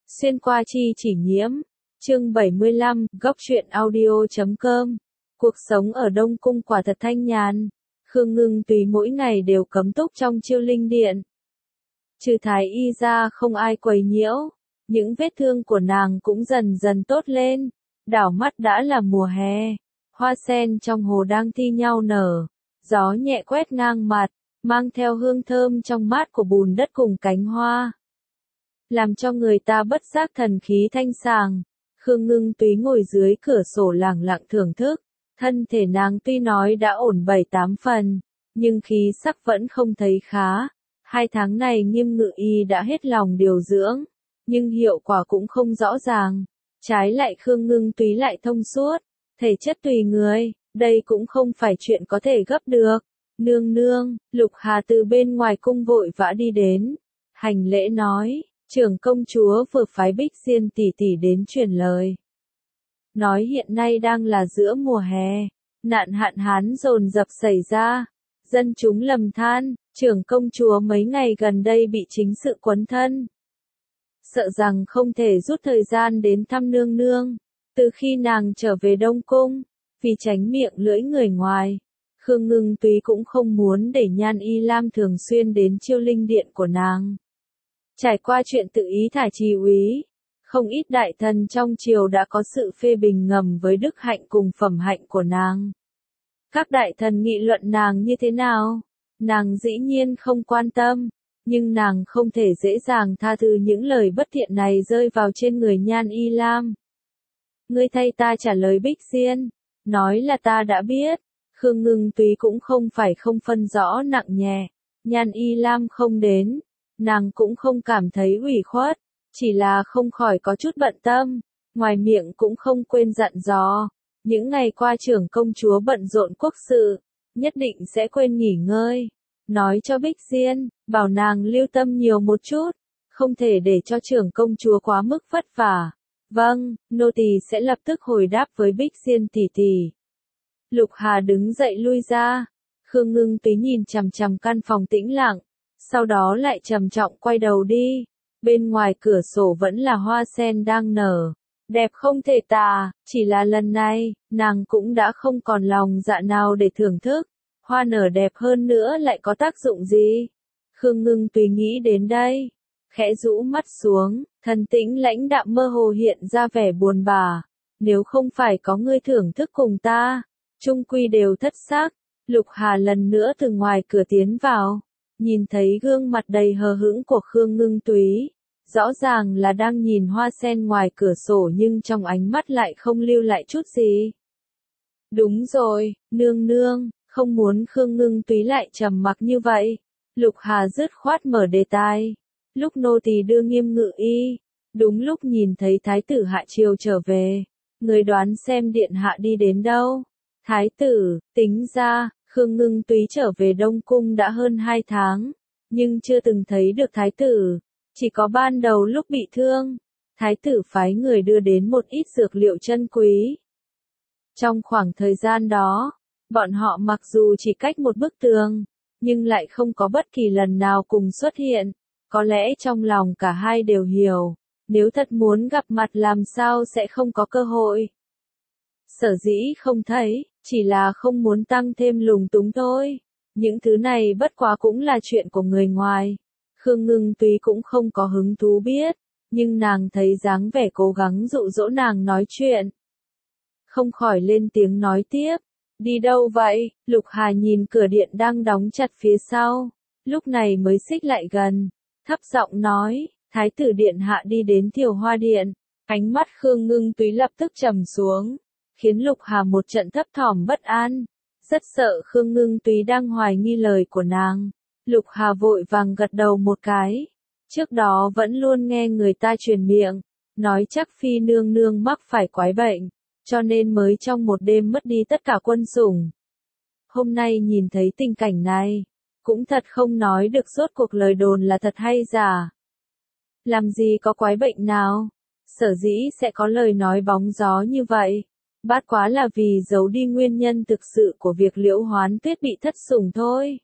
Xuyên qua chi chỉ nhiễm. Chương 75, góc truyện audio.com. Cuộc sống ở Đông Cung quả thật thanh nhàn. Khương Ngưng Tùy mỗi ngày đều cấm túc trong Chiêu Linh Điện. Trừ Thái Y ra không ai quấy nhiễu. Những vết thương của nàng cũng dần dần tốt lên. Đảo mắt đã là mùa hè. Hoa sen trong hồ đang thi nhau nở. Gió nhẹ quét ngang mặt, mang theo hương thơm trong mát của bùn đất cùng cánh hoa, làm cho người ta bất giác thần khí thanh sàng. Khương Ngưng Túy ngồi dưới cửa sổ lẳng lặng thưởng thức. Thân thể nàng tuy nói đã ổn 7-8 phần, nhưng khí sắc vẫn không thấy khá. 2 tháng này Nghiêm Ngự Y đã hết lòng điều dưỡng, nhưng hiệu quả cũng không rõ ràng. Trái lại Khương Ngưng Túy lại thông suốt, thể chất tùy người, đây cũng không phải chuyện có thể gấp được. Nương nương, Lục Hà từ bên ngoài cung vội vã đi đến, hành lễ nói. Trưởng công chúa vừa phái Bích Diên tỷ tỷ đến truyền lời. Nói hiện nay đang là giữa mùa hè, nạn hạn hán dồn dập xảy ra, dân chúng lầm than, trưởng công chúa mấy ngày gần đây bị chính sự quấn thân. Sợ rằng không thể rút thời gian đến thăm nương nương, từ khi nàng trở về Đông Cung, vì tránh miệng lưỡi người ngoài. Khương Ngưng Túy cũng không muốn để Nhan Y Lam thường xuyên đến Chiêu Linh Điện của nàng. Trải qua chuyện tự ý thả Tri úy, không ít đại thần trong triều đã có sự phê bình ngầm với đức hạnh cùng phẩm hạnh của nàng. Các đại thần nghị luận nàng như thế nào? Nàng dĩ nhiên không quan tâm, nhưng nàng không thể dễ dàng tha thứ những lời bất thiện này rơi vào trên người Nhan Y Lam. Ngươi thay ta trả lời Bích Diên, nói là ta đã biết. Khương Ngưng Túy cũng không phải không phân rõ nặng nhẹ. Nhan Y Lam không đến, nàng cũng không cảm thấy ủy khuất, chỉ là không khỏi có chút bận tâm, ngoài miệng cũng không quên dặn dò. Những ngày qua trưởng công chúa bận rộn quốc sự, nhất định sẽ quên nghỉ ngơi. Nói cho Bích Diên, bảo nàng lưu tâm nhiều một chút, không thể để cho trưởng công chúa quá mức vất vả. Vâng, nô tỳ sẽ lập tức hồi đáp với Bích Diên tỷ tỷ. Lục Hà đứng dậy lui ra. Khương Ngưng Túy nhìn chằm chằm căn phòng tĩnh lặng, sau đó lại trầm trọng quay đầu đi. Bên ngoài cửa sổ vẫn là hoa sen đang nở, đẹp không thể tả, chỉ là lần này, nàng cũng đã không còn lòng dạ nào để thưởng thức. Hoa nở đẹp hơn nữa lại có tác dụng gì? Khương Ngưng Túy nghĩ đến đây, khẽ rũ mắt xuống, thần tĩnh lãnh đạm mơ hồ hiện ra vẻ buồn bã. Nếu không phải có ngươi thưởng thức cùng ta, chung quy đều thất xác. Lục Hà lần nữa từ ngoài cửa tiến vào, nhìn thấy gương mặt đầy hờ hững của Khương Ngưng Túy, rõ ràng là đang nhìn hoa sen ngoài cửa sổ nhưng trong ánh mắt lại không lưu lại chút gì. Đúng rồi, nương nương, không muốn Khương Ngưng Túy lại trầm mặc như vậy. Lục Hà dứt khoát mở đề tài. Lúc nô tỳ đưa Nghiêm Ngự Y, đúng lúc nhìn thấy thái tử hạ triều trở về, người đoán xem điện hạ đi đến đâu? Thái tử, tính ra, Khương Ngưng Túy trở về Đông Cung đã hơn 2 tháng, nhưng chưa từng thấy được thái tử, chỉ có ban đầu lúc bị thương, thái tử phái người đưa đến một ít dược liệu chân quý. Trong khoảng thời gian đó, bọn họ mặc dù chỉ cách một bức tường, nhưng lại không có bất kỳ lần nào cùng xuất hiện, có lẽ trong lòng cả hai đều hiểu, nếu thật muốn gặp mặt làm sao sẽ không có cơ hội. Sở dĩ không thấy, chỉ là không muốn tăng thêm lùng túng thôi. Những thứ này bất quá cũng là chuyện của người ngoài. Khương Ngưng Túy cũng không có hứng thú biết, nhưng nàng thấy dáng vẻ cố gắng dụ dỗ nàng nói chuyện, không khỏi lên tiếng nói tiếp. Đi đâu vậy? Lục Hà nhìn cửa điện đang đóng chặt phía sau, lúc này mới xích lại gần, thấp giọng nói, thái tử điện hạ đi đến Thiều Hoa Điện. Ánh mắt Khương Ngưng Túy lập tức trầm xuống, khiến Lục Hà một trận thấp thỏm bất an, rất sợ Khương Ngưng Túy đang hoài nghi lời của nàng. Lục Hà vội vàng gật đầu một cái, trước đó vẫn luôn nghe người ta truyền miệng, nói chắc phi nương nương mắc phải quái bệnh, cho nên mới trong một đêm mất đi tất cả quân sủng. Hôm nay nhìn thấy tình cảnh này, cũng thật không nói được rốt cuộc lời đồn là thật hay giả. Làm gì có quái bệnh nào, sở dĩ sẽ có lời nói bóng gió như vậy. Bát quá là vì giấu đi nguyên nhân thực sự của việc Liễu Hoán Tuyết bị thất sủng thôi.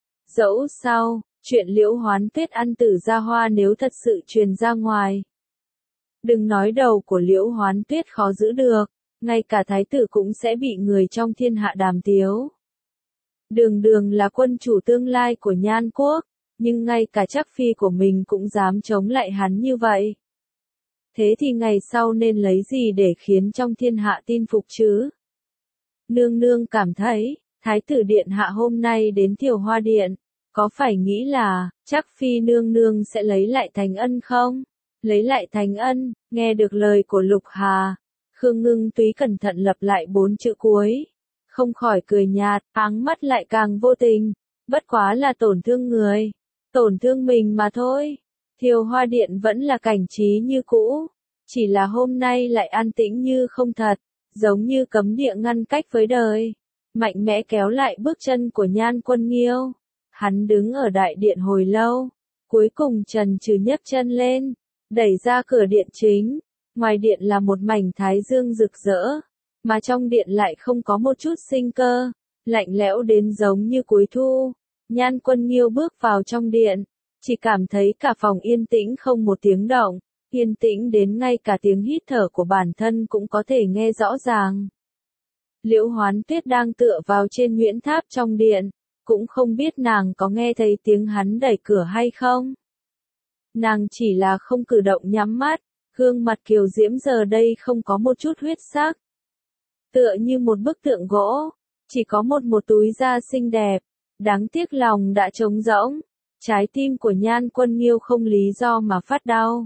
Dẫu sao, chuyện Liễu Hoán Tuyết ăn tử gia hoa nếu thật sự truyền ra ngoài, Đừng nói đầu của Liễu Hoán Tuyết khó giữ được, ngay cả thái tử cũng sẽ bị người trong thiên hạ đàm tiếu. Đường Đường là quân chủ tương lai của Nhan quốc, nhưng ngay cả Trác phi của mình cũng dám chống lại hắn như vậy. Thế thì ngày sau nên lấy gì để khiến trong thiên hạ tin phục chứ? Nương nương cảm thấy, Thái tử điện hạ hôm nay đến Thiều Hoa điện, có phải nghĩ là, Trác phi nương nương sẽ lấy lại thành ân không? Lấy lại thành ân, nghe được lời của Lục Hà, Khương Ngưng Túy cẩn thận lặp lại 4 chữ cuối, không khỏi cười nhạt, áng mắt lại càng vô tình, bất quá là tổn thương người, tổn thương mình mà thôi. Thiều Hoa điện vẫn là cảnh trí như cũ, chỉ là hôm nay lại an tĩnh như không thật, giống như cấm địa ngăn cách với đời. Mạnh mẽ kéo lại bước chân của Nhan Quân Nghiêu. Hắn đứng ở đại điện hồi lâu, cuối cùng chần chừ nhấc chân lên, đẩy ra cửa điện chính. Ngoài điện là một mảnh thái dương rực rỡ, mà trong điện lại không có một chút sinh cơ, lạnh lẽo đến giống như cuối thu. Nhan Quân Nghiêu bước vào trong điện, chỉ cảm thấy cả phòng yên tĩnh không một tiếng động, yên tĩnh đến ngay cả tiếng hít thở của bản thân cũng có thể nghe rõ ràng. Liễu Hoán Tuyết đang tựa vào trên Nguyễn Tháp trong điện, cũng không biết nàng có nghe thấy tiếng hắn đẩy cửa hay không. Nàng chỉ là không cử động nhắm mắt, gương mặt kiều diễm giờ đây không có một chút huyết sắc. Tựa như một bức tượng gỗ, chỉ có một túi da xinh đẹp, đáng tiếc lòng đã trống rỗng, trái tim của Nhan Quân Nghiêu không lý do mà phát đau.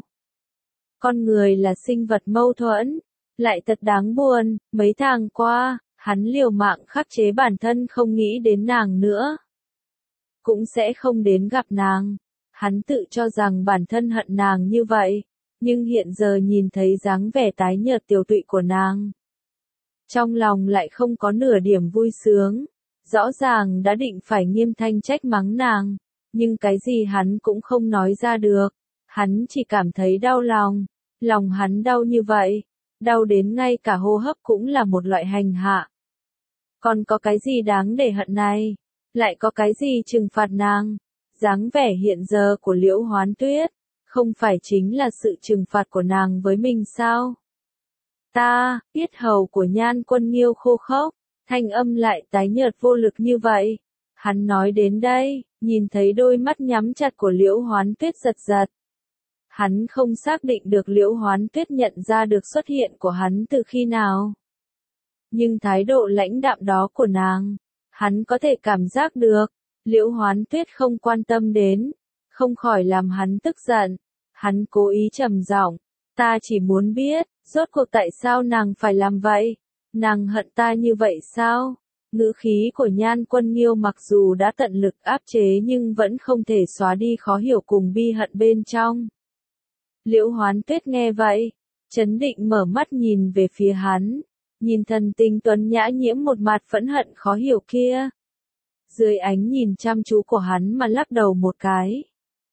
Con người là sinh vật mâu thuẫn, lại thật đáng buồn, mấy tháng qua, hắn liều mạng khắc chế bản thân không nghĩ đến nàng nữa. Cũng sẽ không đến gặp nàng, hắn tự cho rằng bản thân hận nàng như vậy, nhưng hiện giờ nhìn thấy dáng vẻ tái nhợt tiều tụy của nàng. Trong lòng lại không có nửa điểm vui sướng, rõ ràng đã định phải nghiêm thanh trách mắng nàng, nhưng cái gì hắn cũng không nói ra được, hắn chỉ cảm thấy đau lòng, lòng hắn đau như vậy, đau đến ngay cả hô hấp cũng là một loại hành hạ. Còn có cái gì đáng để hận này? Lại có cái gì trừng phạt nàng? Dáng vẻ hiện giờ của Liễu Hoán Tuyết, không phải chính là sự trừng phạt của nàng với mình sao? Yết hầu của Nhan Quân Nghiêu khô khốc, thanh âm lại tái nhợt vô lực như vậy. Hắn nói đến đây, nhìn thấy đôi mắt nhắm chặt của Liễu Hoán Tuyết giật giật. Hắn không xác định được Liễu Hoán Tuyết nhận ra được xuất hiện của hắn từ khi nào. Nhưng thái độ lãnh đạm đó của nàng, hắn có thể cảm giác được, Liễu Hoán Tuyết không quan tâm đến, không khỏi làm hắn tức giận. Hắn cố ý trầm giọng, ta chỉ muốn biết, rốt cuộc tại sao nàng phải làm vậy? Nàng hận ta như vậy sao? Ngữ khí của Nhan Quân Nghiêu mặc dù đã tận lực áp chế nhưng vẫn không thể xóa đi khó hiểu cùng bi hận bên trong. Liễu Hoán Tuyết nghe vậy, chấn định mở mắt nhìn về phía hắn, nhìn thần tình tuấn nhã nhiễm một mặt phẫn hận khó hiểu kia. Dưới ánh nhìn chăm chú của hắn mà lắc đầu một cái.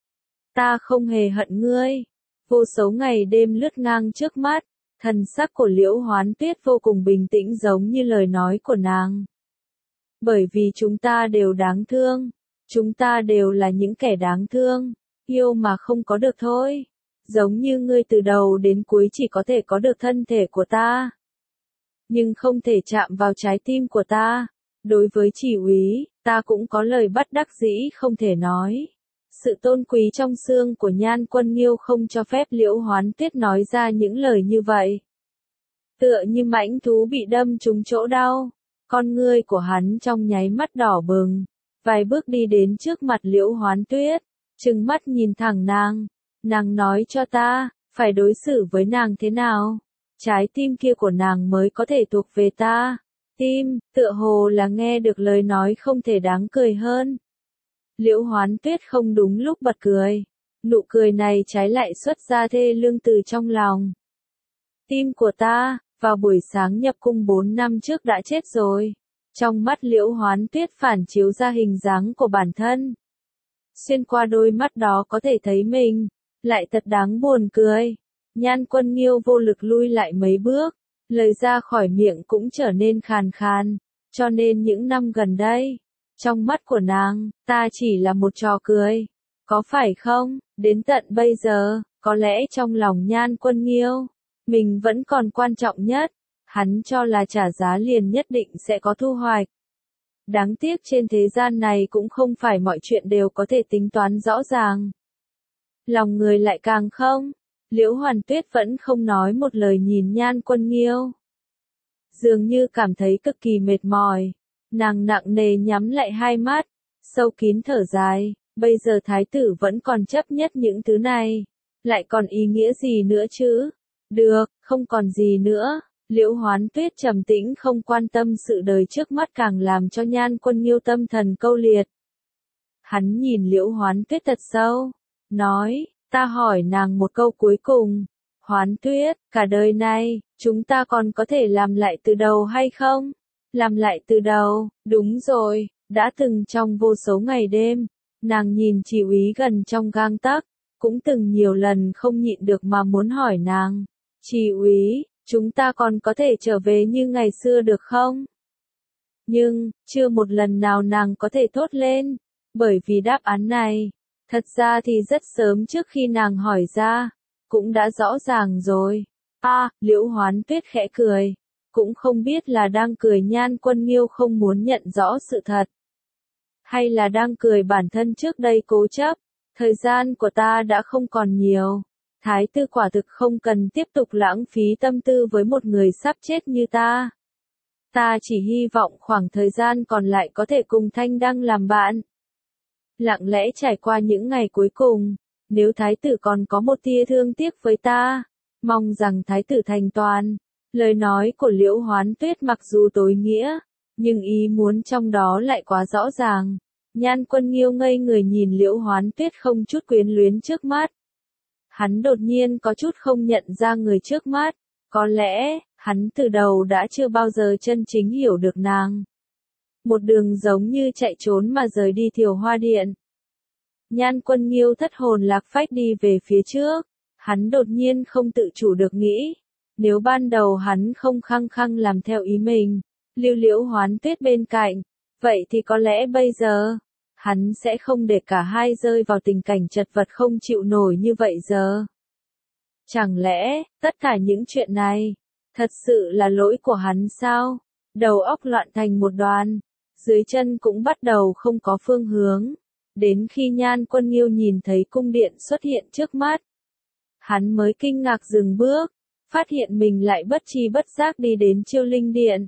Ta không hề hận ngươi. Vô số ngày đêm lướt ngang trước mắt, thần sắc của Liễu Hoán Tuyết vô cùng bình tĩnh giống như lời nói của nàng. Bởi vì chúng ta đều đáng thương, chúng ta đều là những kẻ đáng thương, yêu mà không có được thôi. Giống như ngươi từ đầu đến cuối chỉ có thể có được thân thể của ta, nhưng không thể chạm vào trái tim của ta. Đối với Chỉ úy, ta cũng có lời bất đắc dĩ không thể nói. Sự tôn quý trong xương của Nhan Quân Nghiêu không cho phép Liễu Hoán Tuyết nói ra những lời như vậy. Tựa như mãnh thú bị đâm trúng chỗ đau, con ngươi của hắn trong nháy mắt đỏ bừng, vài bước đi đến trước mặt Liễu Hoán Tuyết, trừng mắt nhìn thẳng nàng. Nàng nói cho ta, phải đối xử với nàng thế nào? Trái tim kia của nàng mới có thể thuộc về ta. Tim, tựa hồ là nghe được lời nói không thể đáng cười hơn. Liễu Hoán Tuyết không đúng lúc bật cười. Nụ cười này trái lại xuất ra thê lương từ trong lòng. Tim của ta, vào buổi sáng nhập cung 4 năm trước đã chết rồi. Trong mắt Liễu Hoán Tuyết phản chiếu ra hình dáng của bản thân. Xuyên qua đôi mắt đó có thể thấy mình, lại thật đáng buồn cười. Nhan Quân Nghiêu vô lực lui lại mấy bước, lời ra khỏi miệng cũng trở nên khàn khàn, cho nên những năm gần đây, trong mắt của nàng, ta chỉ là một trò cười. Có phải không, đến tận bây giờ, Có lẽ trong lòng Nhan Quân Nghiêu, mình vẫn còn quan trọng nhất, hắn cho là trả giá liền nhất định sẽ có thu hoạch. Đáng tiếc trên thế gian này cũng không phải mọi chuyện đều có thể tính toán rõ ràng. Lòng người lại càng không. Liễu Hoàn Tuyết vẫn không nói một lời nhìn Nhan Quân Nghiêu. Dường như cảm thấy cực kỳ mệt mỏi. Nàng nặng nề nhắm lại hai mắt, sâu kín thở dài, bây giờ thái tử vẫn còn chấp nhất những thứ này. Lại còn ý nghĩa gì nữa chứ? Được, không còn gì nữa. Liễu Hoán Tuyết trầm tĩnh không quan tâm sự đời trước mắt càng làm cho Nhan Quân Nghiêu tâm thần câu liệt. Hắn nhìn Liễu Hoán Tuyết thật sâu, nói, ta hỏi nàng một câu cuối cùng. Hoán Tuyết, cả đời này, chúng ta còn có thể làm lại từ đầu hay không? Làm lại từ đầu, đúng rồi, đã từng trong vô số ngày đêm, nàng nhìn Chỉ Úy gần trong gang tấc, cũng từng nhiều lần không nhịn được mà muốn hỏi nàng, Chỉ Úy, chúng ta còn có thể trở về như ngày xưa được không? Nhưng, chưa một lần nào nàng có thể thốt lên, bởi vì đáp án này, thật ra thì rất sớm trước khi nàng hỏi ra, cũng đã rõ ràng rồi. Liễu Hoán Tuyết khẽ cười, cũng không biết là đang cười Nhan Quân Nghiêu không muốn nhận rõ sự thật, hay là đang cười bản thân trước đây cố chấp, thời gian của ta đã không còn nhiều. Thái tử quả thực không cần tiếp tục lãng phí tâm tư với một người sắp chết như ta. Ta chỉ hy vọng khoảng thời gian còn lại có thể cùng Thanh Đăng làm bạn. Lặng lẽ trải qua những ngày cuối cùng, nếu thái tử còn có một tia thương tiếc với ta, mong rằng thái tử thành toàn. Lời nói của Liễu Hoán Tuyết mặc dù tối nghĩa, nhưng ý muốn trong đó lại quá rõ ràng. Nhan Quân Nghiêu ngây người nhìn Liễu Hoán Tuyết không chút quyến luyến trước mắt. Hắn đột nhiên có chút không nhận ra người trước mắt, có lẽ, hắn từ đầu đã chưa bao giờ chân chính hiểu được nàng. Một đường giống như chạy trốn mà rời đi Thiều Hoa Điện. Nhan Quân Nghiêu thất hồn lạc phách đi về phía trước, hắn đột nhiên không tự chủ được nghĩ, nếu ban đầu hắn không khăng khăng làm theo ý mình, lưu Liễu Hoán Tuyết bên cạnh, vậy thì có lẽ bây giờ, hắn sẽ không để cả hai rơi vào tình cảnh chật vật không chịu nổi như vậy giờ. Chẳng lẽ, tất cả những chuyện này, thật sự là lỗi của hắn sao? Đầu óc loạn thành một đoàn, dưới chân cũng bắt đầu không có phương hướng. Đến khi Nhan Quân Nghiêu nhìn thấy cung điện xuất hiện trước mắt, hắn mới kinh ngạc dừng bước, phát hiện mình lại bất tri bất giác đi đến Chiêu Linh Điện.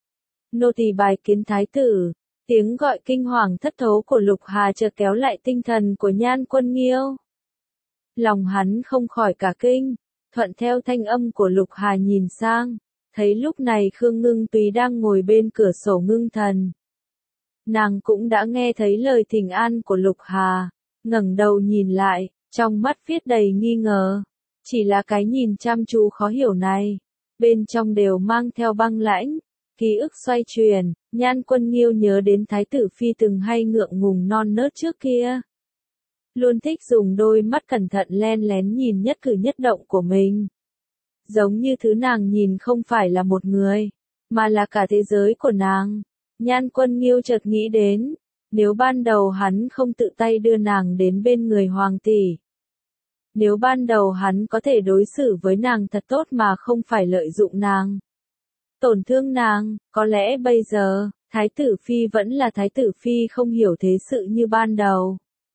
Nô tỳ bài kiến thái tử. Tiếng gọi kinh hoàng thất thố của Lục Hà chợt kéo lại tinh thần của Nhan Quân Nghiêu. Lòng hắn không khỏi cả kinh, thuận theo thanh âm của Lục Hà nhìn sang, thấy lúc này Khương Ngưng Tùy đang ngồi bên cửa sổ ngưng thần. Nàng cũng đã nghe thấy lời thỉnh an của Lục Hà, ngẩng đầu nhìn lại, trong mắt viết đầy nghi ngờ. Chỉ là cái nhìn chăm chú khó hiểu này, bên trong đều mang theo băng lãnh. Ký ức xoay chuyển, Nhan Quân Nghiêu nhớ đến Thái tử Phi từng hay ngượng ngùng non nớt trước kia. Luôn thích dùng đôi mắt cẩn thận len lén nhìn nhất cử nhất động của mình. Giống như thứ nàng nhìn không phải là một người, mà là cả thế giới của nàng. Nhan Quân Nghiêu chợt nghĩ đến, nếu ban đầu hắn không tự tay đưa nàng đến bên người hoàng tỷ. Nếu ban đầu hắn có thể đối xử với nàng thật tốt mà không phải lợi dụng nàng. Tổn thương nàng, có lẽ bây giờ, Thái tử Phi vẫn là Thái tử Phi không hiểu thế sự như ban đầu.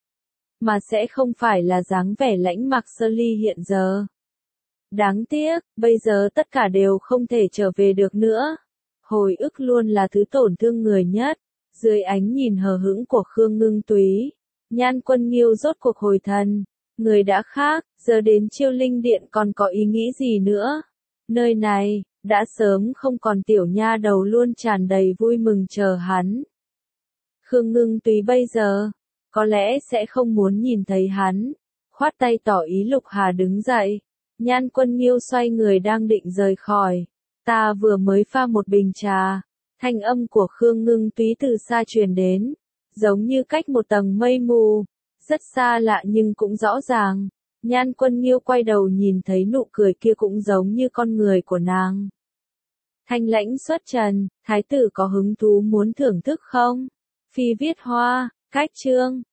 Mà sẽ không phải là dáng vẻ lãnh mặc sơ ly hiện giờ. Đáng tiếc, bây giờ tất cả đều không thể trở về được nữa. Hồi ức luôn là thứ tổn thương người nhất. Dưới ánh nhìn hờ hững của Khương Ngưng Túy, Nhan Quân Nghiêu rốt cuộc hồi thần. Người đã khác, giờ đến Chiêu Linh Điện còn có ý nghĩ gì nữa? Nơi này, đã sớm không còn tiểu nha đầu luôn tràn đầy vui mừng chờ hắn. Khương Ngưng Tùy bây giờ, có lẽ sẽ không muốn nhìn thấy hắn. Khoát tay tỏ ý Lục Hà đứng dậy. Nhan Quân Nghiêu xoay người đang định rời khỏi. Ta vừa mới pha một bình trà. Thanh âm của Khương Ngưng Túy từ xa truyền đến, giống như cách một tầng mây mù. Rất xa lạ nhưng cũng rõ ràng. Nhan Quân Nghiêu quay đầu nhìn thấy nụ cười kia cũng giống như con người của nàng. Thanh lãnh xuất trần, thái tử có hứng thú muốn thưởng thức không? Phi viết hoa, cách chương.